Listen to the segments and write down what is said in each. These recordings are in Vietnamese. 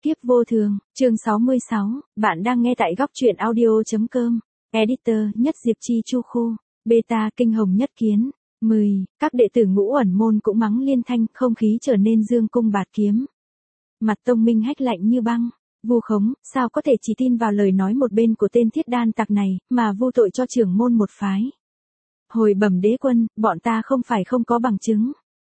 Kiếp vô thường, chương 66, bạn đang nghe tại góc truyện audio.com, editor Nhất Diệp Chi Chu Khu, beta Kinh Hồng Nhất Kiến, 10, các đệ tử Ngũ Ẩn Môn cũng mắng liên thanh, không khí trở nên dương cung bạt kiếm. Mặt Tông Minh Hách lạnh như băng, vu khống, sao có thể chỉ tin vào lời nói một bên của tên thiết đan tặc này, mà vu tội cho trưởng môn một phái. Hồi bẩm đế quân, bọn ta không phải không có bằng chứng.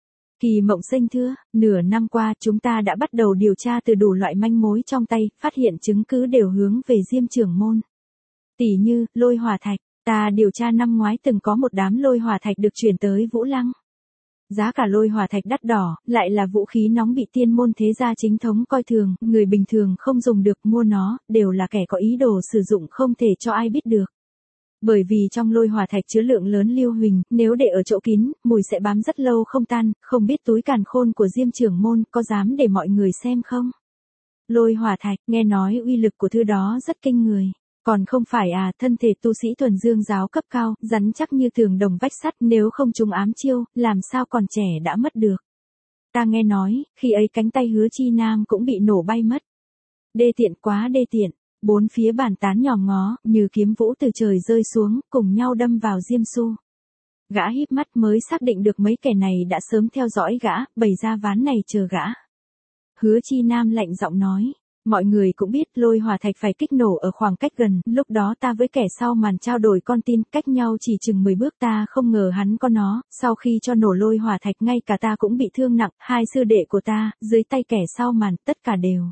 Kỳ Mộng Sinh thưa, nửa năm qua chúng ta đã bắt đầu điều tra từ đủ loại manh mối trong tay, phát hiện chứng cứ đều hướng về Diêm trưởng môn. Tỷ như, lôi hỏa thạch, ta điều tra năm ngoái từng có một đám lôi hỏa thạch được chuyển tới Vũ Lăng. Giá cả lôi hỏa thạch đắt đỏ, lại là vũ khí nóng bị tiên môn thế gia chính thống coi thường, người bình thường không dùng được, mua nó, đều là kẻ có ý đồ sử dụng không thể cho ai biết được. Bởi vì trong lôi hỏa thạch chứa lượng lớn lưu huỳnh, nếu để ở chỗ kín, mùi sẽ bám rất lâu không tan, không biết túi càn khôn của Diêm trưởng môn có dám để mọi người xem không? Lôi hỏa thạch, nghe nói uy lực của thứ đó rất kinh người. Còn không phải à, thân thể tu sĩ thuần dương giáo cấp cao, rắn chắc như tường đồng vách sắt, nếu không trúng ám chiêu, làm sao còn trẻ đã mất được. Ta nghe nói, khi ấy cánh tay Hứa Chi Nam cũng bị nổ bay mất. Đê tiện quá đê tiện. Bốn phía bàn tán nhòm ngó, như kiếm vũ từ trời rơi xuống, cùng nhau đâm vào Diêm Xu. Gã híp mắt mới xác định được mấy kẻ này đã sớm theo dõi gã, bày ra ván này chờ gã. Hứa Chi Nam lạnh giọng nói, mọi người cũng biết lôi hỏa thạch phải kích nổ ở khoảng cách gần, lúc đó ta với kẻ sau màn trao đổi con tin, cách nhau chỉ chừng 10 bước, ta không ngờ hắn có nó, sau khi cho nổ lôi hỏa thạch ngay cả ta cũng bị thương nặng, hai sư đệ của ta, dưới tay kẻ sau màn, tất cả đều.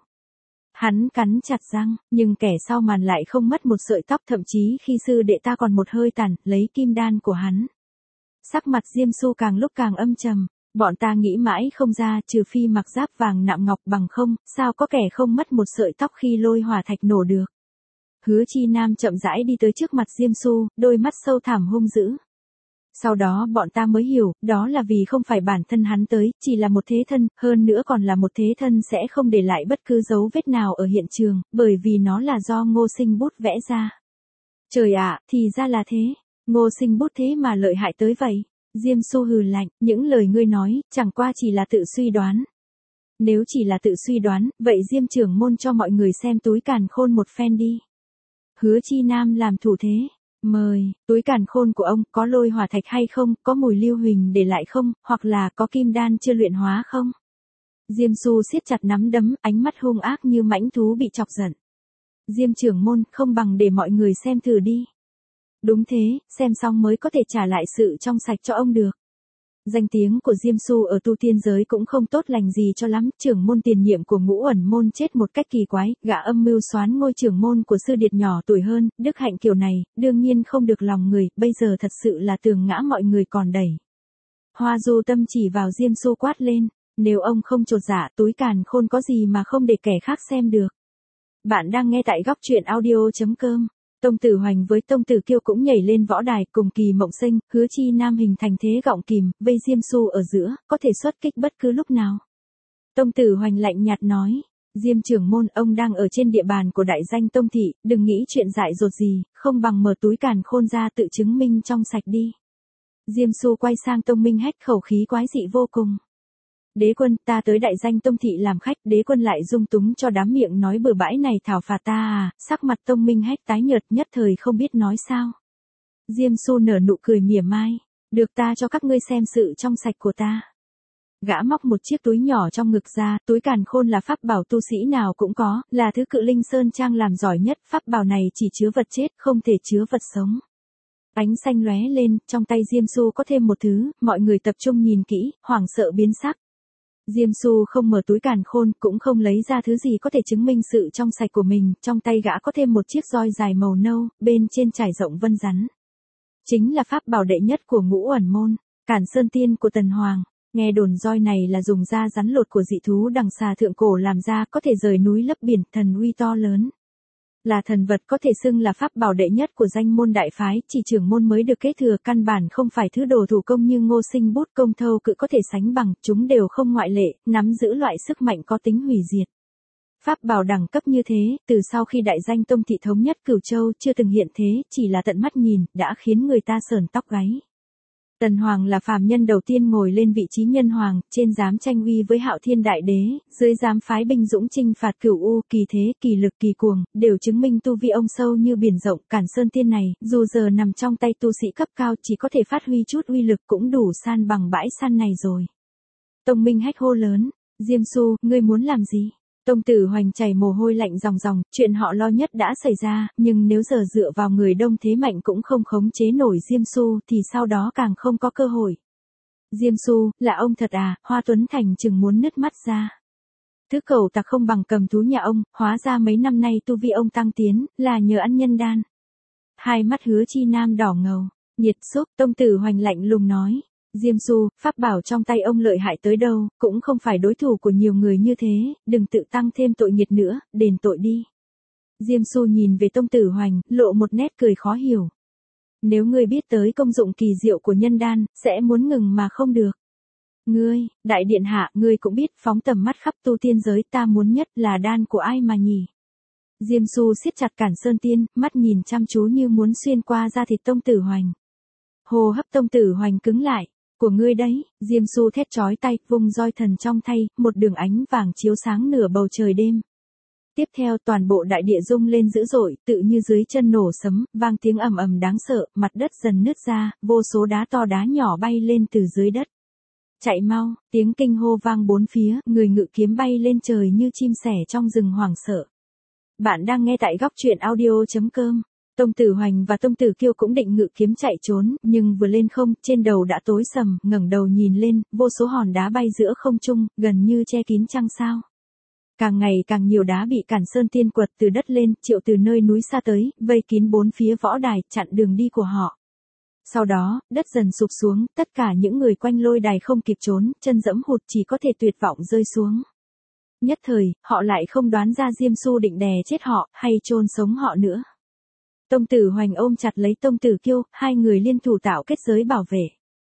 Hắn cắn chặt răng, nhưng kẻ sau màn lại không mất một sợi tóc, thậm chí khi sư đệ ta còn một hơi tàn, lấy kim đan của hắn. Sắc mặt Diêm Xu càng lúc càng âm trầm, bọn ta nghĩ mãi không ra, trừ phi mặc giáp vàng nạm ngọc, bằng không, sao có kẻ không mất một sợi tóc khi lôi hỏa thạch nổ được. Hứa Chi Nam chậm rãi đi tới trước mặt Diêm Xu, đôi mắt sâu thẳm hung dữ. Sau đó bọn ta mới hiểu, đó là vì không phải bản thân hắn tới, chỉ là một thế thân, hơn nữa còn là một thế thân sẽ không để lại bất cứ dấu vết nào ở hiện trường, bởi vì nó là do Ngô Sinh bút vẽ ra. Trời ạ, thì ra là thế, Ngô Sinh bút thế mà lợi hại tới vậy. Diêm Xu hừ lạnh, những lời ngươi nói, chẳng qua chỉ là tự suy đoán. Nếu chỉ là tự suy đoán, vậy Diêm trưởng môn cho mọi người xem túi càn khôn một phen đi. Hứa Chi Nam làm thủ thế. Mời, túi càn khôn của ông có lôi hỏa thạch hay không, có mùi lưu huỳnh để lại không, hoặc là có kim đan chưa luyện hóa không? Diêm Xu siết chặt nắm đấm, ánh mắt hung ác như mãnh thú bị chọc giận. Diêm trưởng môn, không bằng để mọi người xem thử đi. Đúng thế, xem xong mới có thể trả lại sự trong sạch cho ông được. Danh tiếng của Diêm Xu ở tu tiên giới cũng không tốt lành gì cho lắm, trưởng môn tiền nhiệm của Ngũ Ẩn Môn chết một cách kỳ quái, gã âm mưu soán ngôi trưởng môn của sư điệt nhỏ tuổi hơn, đức hạnh kiểu này, đương nhiên không được lòng người, bây giờ thật sự là tường ngã mọi người còn đẩy. Hoa Du Tâm chỉ vào Diêm Xu quát lên, nếu ông không chột dạ, túi càn khôn có gì mà không để kẻ khác xem được. Bạn đang nghe tại góc truyện audio.com. Tông Tử Hoành với Tông Tử Kiêu cũng nhảy lên võ đài, cùng Kỳ Mộng Sinh, Hứa Chi Nam hình thành thế gọng kìm, vây Diêm Xu ở giữa, có thể xuất kích bất cứ lúc nào. Tông Tử Hoành lạnh nhạt nói, Diêm trưởng môn, ông đang ở trên địa bàn của đại danh Tông thị, đừng nghĩ chuyện dại dột gì, không bằng mở túi càn khôn ra tự chứng minh trong sạch đi. Diêm Xu quay sang Tông Minh Hách, khẩu khí quái dị vô cùng. Đế quân, ta tới đại danh Tông thị làm khách, đế quân lại dung túng cho đám miệng nói bừa bãi này thảo phạt ta à, sắc mặt Tông Minh Hách tái nhợt, nhất thời không biết nói sao. Diêm Xu nở nụ cười mỉa mai, được, ta cho các ngươi xem sự trong sạch của ta. Gã móc một chiếc túi nhỏ trong ngực ra, túi càn khôn là pháp bảo tu sĩ nào cũng có, là thứ Cự Linh Sơn Trang làm giỏi nhất, pháp bảo này chỉ chứa vật chết, không thể chứa vật sống. Ánh xanh lóe lên, trong tay Diêm Xu có thêm một thứ, mọi người tập trung nhìn kỹ, hoảng sợ biến sắc. Diêm Xu không mở túi càn khôn, cũng không lấy ra thứ gì có thể chứng minh sự trong sạch của mình, trong tay gã có thêm một chiếc roi dài màu nâu, bên trên trải rộng vân rắn. Chính là pháp bảo đệ nhất của Ngũ Ẩn Môn, Cản Sơn Tiên của Tần Hoàng. Nghe đồn roi này là dùng da rắn lột của dị thú đằng xà thượng cổ làm ra, có thể rời núi lấp biển, thần uy to lớn. Là thần vật có thể xưng là pháp bảo đệ nhất của danh môn đại phái, chỉ trưởng môn mới được kế thừa, căn bản không phải thứ đồ thủ công như Ngô Sinh bút, Công Thâu Cự có thể sánh bằng, chúng đều không ngoại lệ, nắm giữ loại sức mạnh có tính hủy diệt. Pháp bảo đẳng cấp như thế, từ sau khi đại danh Tông thị thống nhất Cửu Châu chưa từng hiện thế, chỉ là tận mắt nhìn, đã khiến người ta sởn tóc gáy. Tần Hoàng là phàm nhân đầu tiên ngồi lên vị trí nhân hoàng, trên dám tranh uy với Hạo Thiên Đại Đế, dưới dám phái binh dũng chinh phạt Cửu U, kỳ thế, kỳ lực kỳ cuồng, đều chứng minh tu vi ông sâu như biển rộng. Cản Sơn Tiên này, dù giờ nằm trong tay tu sĩ cấp cao chỉ có thể phát huy chút uy lực cũng đủ san bằng bãi săn này rồi. Tông Minh Hách hô lớn, Diêm Xu, ngươi muốn làm gì? Tông Tử Hoành chảy mồ hôi lạnh ròng ròng, chuyện họ lo nhất đã xảy ra, nhưng nếu giờ dựa vào người đông thế mạnh cũng không khống chế nổi Diêm Xu thì sau đó càng không có cơ hội. Diêm Xu, là ông thật à? Hoa Tuấn Thành chừng muốn nứt mắt ra. Thứ cẩu tặc không bằng cầm thú nhà ông, hóa ra mấy năm nay tu vi ông tăng tiến, là nhờ ăn nhân đan. Hai mắt Hứa Chi Nam đỏ ngầu, nhiệt xúc. Tông Tử Hoành lạnh lùng nói. Diêm Xu, pháp bảo trong tay ông lợi hại tới đâu, cũng không phải đối thủ của nhiều người như thế, đừng tự tăng thêm tội nghiệt nữa, đền tội đi. Diêm Xu nhìn về Tông Tử Hoành, lộ một nét cười khó hiểu. Nếu ngươi biết tới công dụng kỳ diệu của nhân đan, sẽ muốn ngừng mà không được. Ngươi, đại điện hạ, ngươi cũng biết phóng tầm mắt khắp tu tiên giới, ta muốn nhất là đan của ai mà nhỉ? Diêm Xu siết chặt Cản Sơn Tiên, mắt nhìn chăm chú như muốn xuyên qua da thịt Tông Tử Hoành. Hô hấp Tông Tử Hoành cứng lại. Của ngươi đấy, Diêm Xu thét chói tay, vung roi thần trong tay, một đường ánh vàng chiếu sáng nửa bầu trời đêm. Tiếp theo toàn bộ đại địa rung lên dữ dội, tự như dưới chân nổ sấm, vang tiếng ầm ầm đáng sợ, mặt đất dần nứt ra, vô số đá to đá nhỏ bay lên từ dưới đất. Chạy mau, tiếng kinh hô vang bốn phía, người ngự kiếm bay lên trời như chim sẻ trong rừng hoảng sợ. Bạn đang nghe tại góc truyện audio.com. Tông Tử Hoành và Tông Tử Kiêu cũng định ngự kiếm chạy trốn, nhưng vừa lên không, trên đầu đã tối sầm, ngẩng đầu nhìn lên, vô số hòn đá bay giữa không trung, gần như che kín trăng sao. Càng ngày càng nhiều đá bị Cản Sơn Tiên quật từ đất lên, triệu từ nơi núi xa tới, vây kín bốn phía võ đài, chặn đường đi của họ. Sau đó, đất dần sụp xuống, tất cả những người quanh lôi đài không kịp trốn, chân dẫm hụt chỉ có thể tuyệt vọng rơi xuống. Nhất thời, họ lại không đoán ra Diêm Xu định đè chết họ, hay chôn sống họ nữa. Tông Tử Hoành ôm chặt lấy Tông Tử Kiêu, hai người liên thủ tạo kết giới bảo vệ.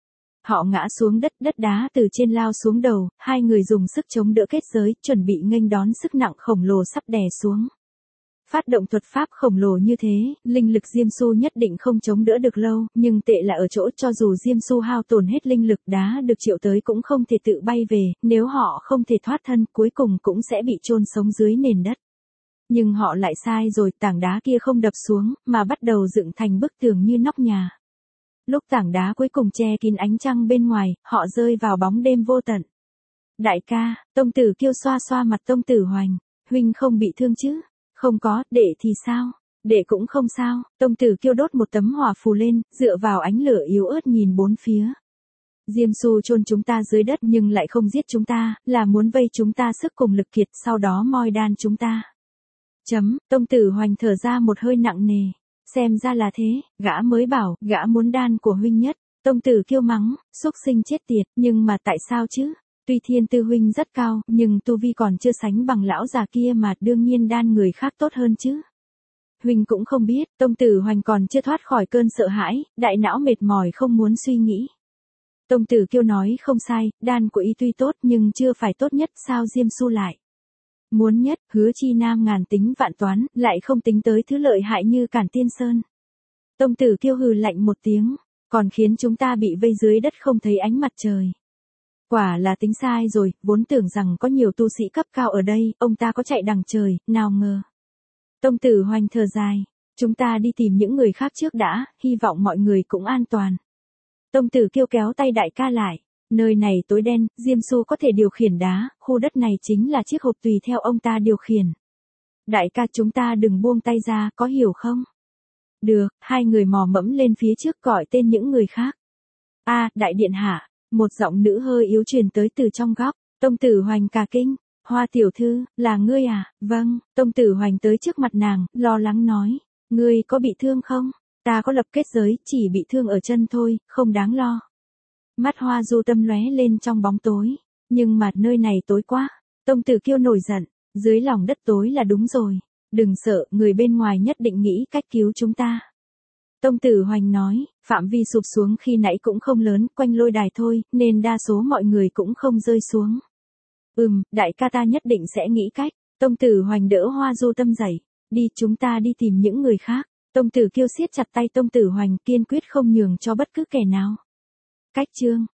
Họ ngã xuống đất, đất đá từ trên lao xuống đầu, hai người dùng sức chống đỡ kết giới, chuẩn bị nghênh đón sức nặng khổng lồ sắp đè xuống. Phát động thuật pháp khổng lồ như thế, linh lực Diêm Xu nhất định không chống đỡ được lâu, nhưng tệ là ở chỗ cho dù Diêm Xu hao tổn hết linh lực, đá được triệu tới cũng không thể tự bay về, nếu họ không thể thoát thân, cuối cùng cũng sẽ bị chôn sống dưới nền đất. Nhưng họ lại sai rồi, tảng đá kia không đập xuống, mà bắt đầu dựng thành bức tường như nóc nhà. Lúc tảng đá cuối cùng che kín ánh trăng bên ngoài, họ rơi vào bóng đêm vô tận. Đại ca, Tông Tử Kiêu xoa xoa mặt Tông Tử Hoành, huynh không bị thương chứ? Không có, đệ thì sao? Đệ cũng không sao. Tông Tử Kiêu đốt một tấm hỏa phù lên, dựa vào ánh lửa yếu ớt nhìn bốn phía. Diêm Xu chôn chúng ta dưới đất nhưng lại không giết chúng ta, là muốn vây chúng ta sức cùng lực kiệt, sau đó moi đan chúng ta. Tông Tử Hoành thở ra một hơi nặng nề. Xem ra là thế, gã mới bảo, gã muốn đan của huynh nhất. Tông Tử Kiêu mắng, xúc sinh chết tiệt, nhưng mà tại sao chứ? Tuy thiên tư huynh rất cao, nhưng tu vi còn chưa sánh bằng lão già kia mà, đương nhiên đan người khác tốt hơn chứ. Huynh cũng không biết, Tông Tử Hoành còn chưa thoát khỏi cơn sợ hãi, đại não mệt mỏi không muốn suy nghĩ. Tông Tử Kiêu nói không sai, đan của y tuy tốt nhưng chưa phải tốt nhất, sao Diêm Xu lại muốn nhất? Hứa Chi Nam ngàn tính vạn toán, lại không tính tới thứ lợi hại như Cản Tiên Sơn. Tông Tử Kiêu hừ lạnh một tiếng, còn khiến chúng ta bị vây dưới đất không thấy ánh mặt trời. Quả là tính sai rồi, vốn tưởng rằng có nhiều tu sĩ cấp cao ở đây, ông ta có chạy đằng trời, nào ngờ. Tông Tử Hoành thở dài, chúng ta đi tìm những người khác trước đã, hy vọng mọi người cũng an toàn. Tông Tử Kiêu kéo tay đại ca lại, nơi này tối đen, Diêm Xu có thể điều khiển đá, khu đất này chính là chiếc hộp tùy theo ông ta điều khiển. Đại ca chúng ta đừng buông tay ra, có hiểu không? Được, hai người mò mẫm lên phía trước gọi tên những người khác. Đại điện hạ. Một giọng nữ hơi yếu truyền tới từ trong góc. Tông Tử Hoành cả kinh, Hoa tiểu thư, là ngươi à? Vâng. Tông Tử Hoành tới trước mặt nàng, lo lắng nói, ngươi có bị thương không? Ta có lập kết giới, chỉ bị thương ở chân thôi, không đáng lo. Mắt Hoa Du Tâm lóe lên trong bóng tối, nhưng mà nơi này tối quá. Tông Tử Kiêu nổi giận, dưới lòng đất tối là đúng rồi, đừng sợ, người bên ngoài nhất định nghĩ cách cứu chúng ta. Tông Tử Hoành nói, phạm vi sụp xuống khi nãy cũng không lớn, quanh lôi đài thôi, nên đa số mọi người cũng không rơi xuống. Đại ca ta nhất định sẽ nghĩ cách. Tông Tử Hoành đỡ Hoa Du Tâm dậy, đi chúng ta đi tìm những người khác. Tông Tử Kiêu siết chặt tay Tông Tử Hoành, kiên quyết không nhường cho bất cứ kẻ nào. Cách chương